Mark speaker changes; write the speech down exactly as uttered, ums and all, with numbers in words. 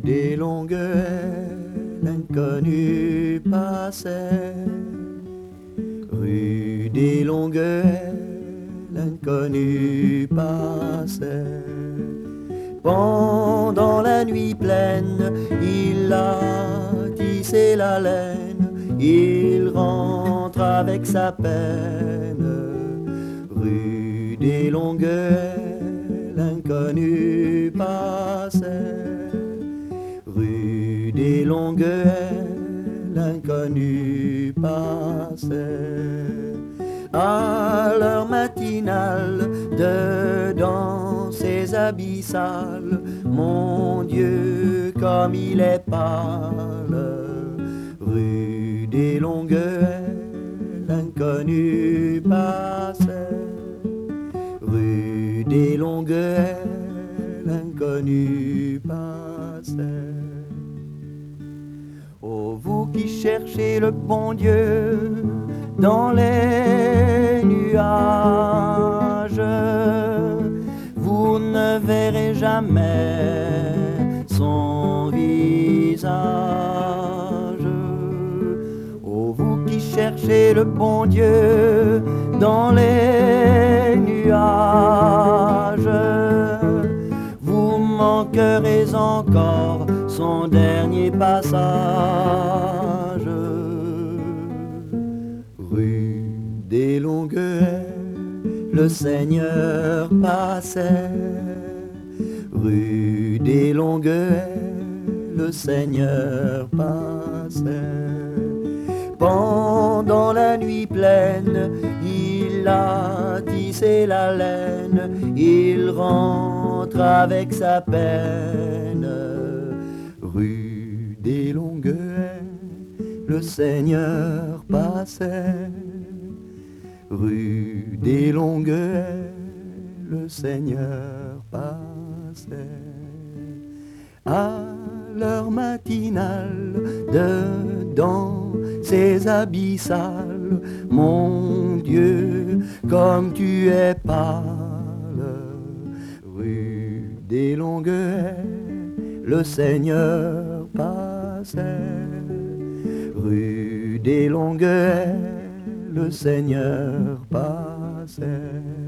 Speaker 1: des longues haies, l'inconnu passait. Rue des longues haies, l'inconnu passait. Pendant la nuit pleine, il a tissé la laine, il rentre avec sa peine. Rue des longues haies, l'inconnu passait. Rue des longues haies, l'inconnu passait. À l'heure matinale, dedans ses abyssales, mon Dieu, comme il est pâle. Rue des longues haies, l'inconnu passait. Rue des longues haies, l'inconnu passait. Oh, vous qui cherchez le bon Dieu dans les nuages, vous ne verrez jamais son visage. Oh, vous qui cherchez le bon Dieu dans les nuages, vous manquerez encore son dernier passage. Rue des longues haies, le Seigneur passait. Rue des longues haies, le Seigneur passait. Pendant la nuit pleine, il a tissé la laine, il rentre avec sa peine. Rue des longues haies, le Seigneur passait. Rue des longues haies, le Seigneur passait. À l'heure matinale, dedans ses abyssales, mon Dieu, comme tu es pâle. Rue des longues haies, le Seigneur passait. Rue des longues haies, le Seigneur passait.